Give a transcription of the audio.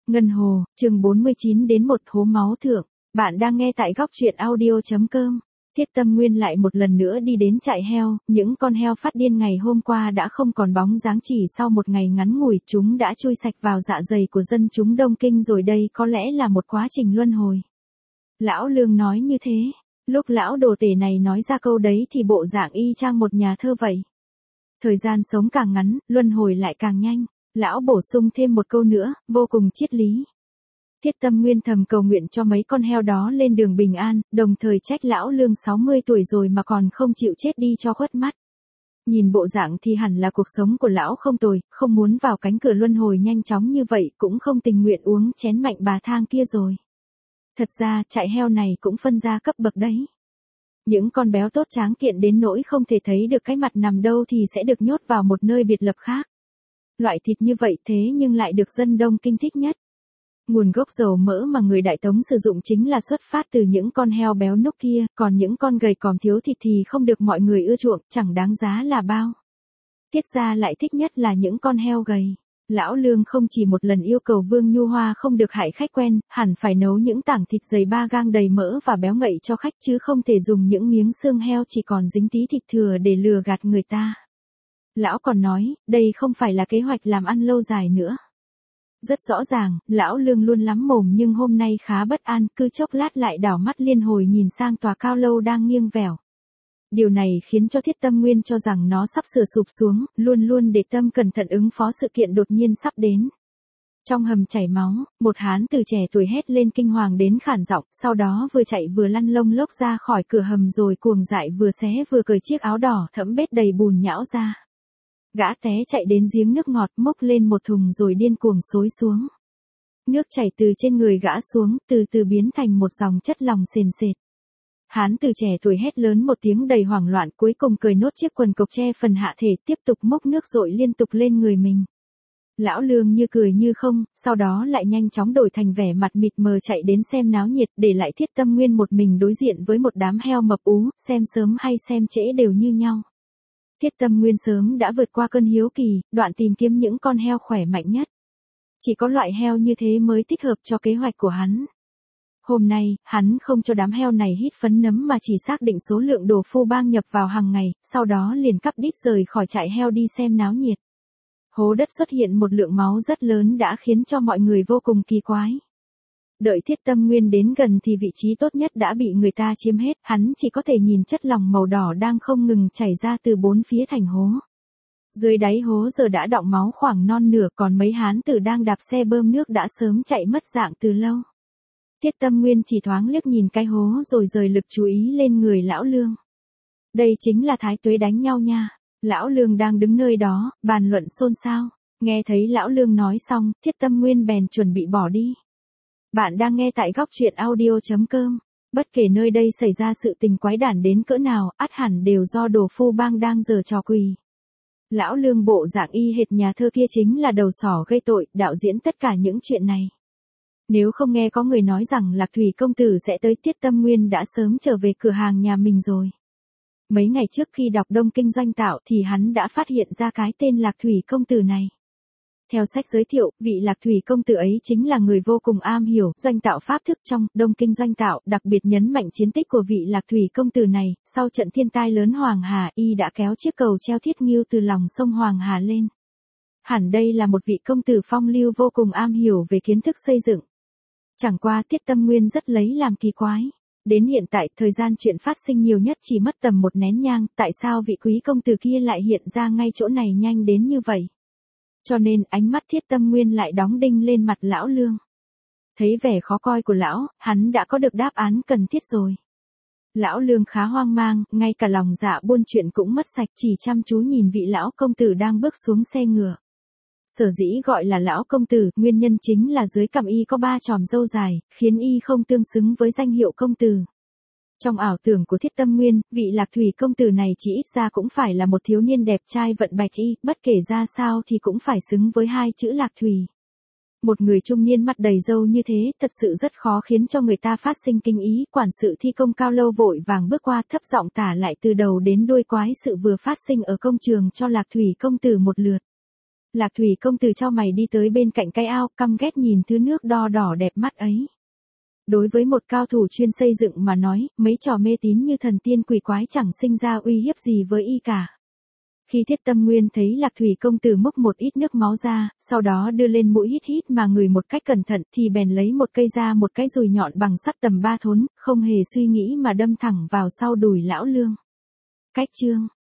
Ngân Hồ, chương 49 đến một hố máu thượng. Bạn đang nghe tại góc truyện audio.com. Thiết Tâm Nguyên lại một lần nữa đi đến trại heo, những con heo phát điên ngày hôm qua đã không còn bóng dáng, chỉ sau một ngày ngắn ngủi chúng đã chui sạch vào dạ dày của dân chúng Đông Kinh rồi, đây có lẽ là một quá trình luân hồi. Lão Lương nói như thế, lúc lão đồ tể này nói ra câu đấy thì bộ dạng y chang một nhà thơ vậy. Thời gian sống càng ngắn, luân hồi lại càng nhanh. Lão bổ sung thêm một câu nữa, vô cùng triết lý. Thiết Tâm Nguyên thầm cầu nguyện cho mấy con heo đó lên đường bình an, đồng thời trách lão Lương 60 tuổi rồi mà còn không chịu chết đi cho khuất mắt. Nhìn bộ dạng thì hẳn là cuộc sống của lão không tồi, không muốn vào cánh cửa luân hồi nhanh chóng như vậy, cũng không tình nguyện uống chén mạnh bà thang kia rồi. Thật ra, trại heo này cũng phân ra cấp bậc đấy. Những con béo tốt tráng kiện đến nỗi không thể thấy được cái mặt nằm đâu thì sẽ được nhốt vào một nơi biệt lập khác. Loại thịt như vậy thế nhưng lại được dân Đông Kinh thích nhất. Nguồn gốc dầu mỡ mà người Đại Tống sử dụng chính là xuất phát từ những con heo béo núc kia, còn những con gầy còm thiếu thịt thì không được mọi người ưa chuộng, chẳng đáng giá là bao. Tiết gia lại thích nhất là những con heo gầy. Lão Lương không chỉ một lần yêu cầu Vương Nhu Hoa không được hại khách quen, hẳn phải nấu những tảng thịt dày 3 gang đầy mỡ và béo ngậy cho khách, chứ không thể dùng những miếng xương heo chỉ còn dính tí thịt thừa để lừa gạt người ta. Lão còn nói, đây không phải là kế hoạch làm ăn lâu dài nữa. Rất rõ ràng, lão Lương luôn lắm mồm nhưng hôm nay khá bất an, cứ chốc lát lại đảo mắt liên hồi nhìn sang tòa cao lâu đang nghiêng vẻo. Điều này khiến cho Thiết Tâm Nguyên cho rằng nó sắp sửa sụp xuống, luôn luôn để tâm cẩn thận ứng phó sự kiện đột nhiên sắp đến. Trong hầm chảy máu, một hán tử trẻ tuổi hét lên kinh hoàng đến khản giọng, sau đó vừa chạy vừa lăn lông lốc ra khỏi cửa hầm rồi cuồng dại vừa xé vừa cởi chiếc áo đỏ thẫm bết đầy bùn nhão ra. Gã té chạy đến giếng nước ngọt, múc lên một thùng rồi điên cuồng xối xuống. Nước chảy từ trên người gã xuống, từ từ biến thành một dòng chất lỏng sền sệt. Hán tử trẻ tuổi hét lớn một tiếng đầy hoảng loạn, cuối cùng cởi nốt chiếc quần cộc che phần hạ thể, tiếp tục múc nước dội liên tục lên người mình. Lão Lương như cười như không, sau đó lại nhanh chóng đổi thành vẻ mặt mịt mờ chạy đến xem náo nhiệt, để lại Thiết Tâm Nguyên một mình đối diện với một đám heo mập ú, xem sớm hay xem trễ đều như nhau. Thiết Tâm Nguyên sớm đã vượt qua cơn hiếu kỳ, đoạn tìm kiếm những con heo khỏe mạnh nhất. Chỉ có loại heo như thế mới thích hợp cho kế hoạch của hắn. Hôm nay, hắn không cho đám heo này hít phấn nấm mà chỉ xác định số lượng đồ phu bang nhập vào hàng ngày, sau đó liền cắp đít rời khỏi trại heo đi xem náo nhiệt. Hố đất xuất hiện một lượng máu rất lớn đã khiến cho mọi người vô cùng kỳ quái. Đợi Thiết Tâm Nguyên đến gần thì vị trí tốt nhất đã bị người ta chiếm hết, hắn chỉ có thể nhìn chất lỏng màu đỏ đang không ngừng chảy ra từ bốn phía thành hố. Dưới đáy hố giờ đã đọng máu khoảng non nửa, còn mấy hán tử đang đạp xe bơm nước đã sớm chạy mất dạng từ lâu. Thiết Tâm Nguyên chỉ thoáng liếc nhìn cái hố rồi rời lực chú ý lên người lão Lương. Đây chính là thái tuế đánh nhau nha. Lão Lương đang đứng nơi đó, bàn luận xôn xao. Nghe thấy lão Lương nói xong, Thiết Tâm Nguyên bèn chuẩn bị bỏ đi. Bạn đang nghe tại góc truyện audio.com. Bất kể nơi đây xảy ra sự tình quái đản đến cỡ nào, ắt hẳn đều do đồ phu bang đang giở trò quỷ. Lão Lương bộ dạng y hệt nhà thơ kia chính là đầu sỏ gây tội, đạo diễn tất cả những chuyện này. Nếu không nghe có người nói rằng Lạc Thủy công tử sẽ tới, Thiết Tâm Nguyên đã sớm trở về cửa hàng nhà mình rồi. Mấy ngày trước khi đọc Đông Kinh Doanh Tạo thì hắn đã phát hiện ra cái tên Lạc Thủy công tử này. Theo sách giới thiệu, vị Lạc Thủy công tử ấy chính là người vô cùng am hiểu doanh tạo pháp thức trong Đông Kinh Doanh Tạo, đặc biệt nhấn mạnh chiến tích của vị Lạc Thủy công tử này. Sau trận thiên tai lớn Hoàng Hà, y đã kéo chiếc cầu treo Thiết Nghiêu từ lòng sông Hoàng Hà lên. Hẳn đây là một vị công tử phong lưu vô cùng am hiểu về kiến thức xây dựng. Chẳng qua Thiết Tâm Nguyên rất lấy làm kỳ quái. Đến hiện tại, thời gian chuyện phát sinh nhiều nhất chỉ mất tầm một nén nhang, tại sao vị quý công tử kia lại hiện ra ngay chỗ này nhanh đến như vậy? Cho nên ánh mắt Thiết Tâm Nguyên lại đóng đinh lên mặt lão Lương. Thấy vẻ khó coi của lão, hắn đã có được đáp án cần thiết rồi. Lão Lương khá hoang mang, ngay cả lòng dạ buôn chuyện cũng mất sạch, chỉ chăm chú nhìn vị lão công tử đang bước xuống xe ngựa. Sở dĩ gọi là lão công tử, nguyên nhân chính là dưới cằm y có 3 chòm râu dài, khiến y không tương xứng với danh hiệu công tử. Trong ảo tưởng của Thiết Tâm Nguyên, vị Lạc Thủy công tử này chỉ ít ra cũng phải là một thiếu niên đẹp trai vận bạch y, bất kể ra sao thì cũng phải xứng với 2 chữ Lạc Thủy. Một người trung niên mặt đầy râu như thế, thật sự rất khó khiến cho người ta phát sinh kinh ý. Quản sự thi công cao lâu vội vàng bước qua, thấp giọng tả lại từ đầu đến đuôi quái sự vừa phát sinh ở công trường cho Lạc Thủy công tử một lượt. Lạc Thủy công tử chau mày đi tới bên cạnh cái ao, căm ghét nhìn thứ nước đo đỏ đẹp mắt ấy. Đối với một cao thủ chuyên xây dựng mà nói, mấy trò mê tín như thần tiên quỷ quái chẳng sinh ra uy hiếp gì với y cả. Khi Thiết Tâm Nguyên thấy Lạc Thủy công tử múc một ít nước máu ra, sau đó đưa lên mũi hít hít mà ngửi một cách cẩn thận thì bèn lấy một cây ra một cái dùi nhọn bằng sắt tầm 3 thốn, không hề suy nghĩ mà đâm thẳng vào sau đùi lão Lương. Cách chương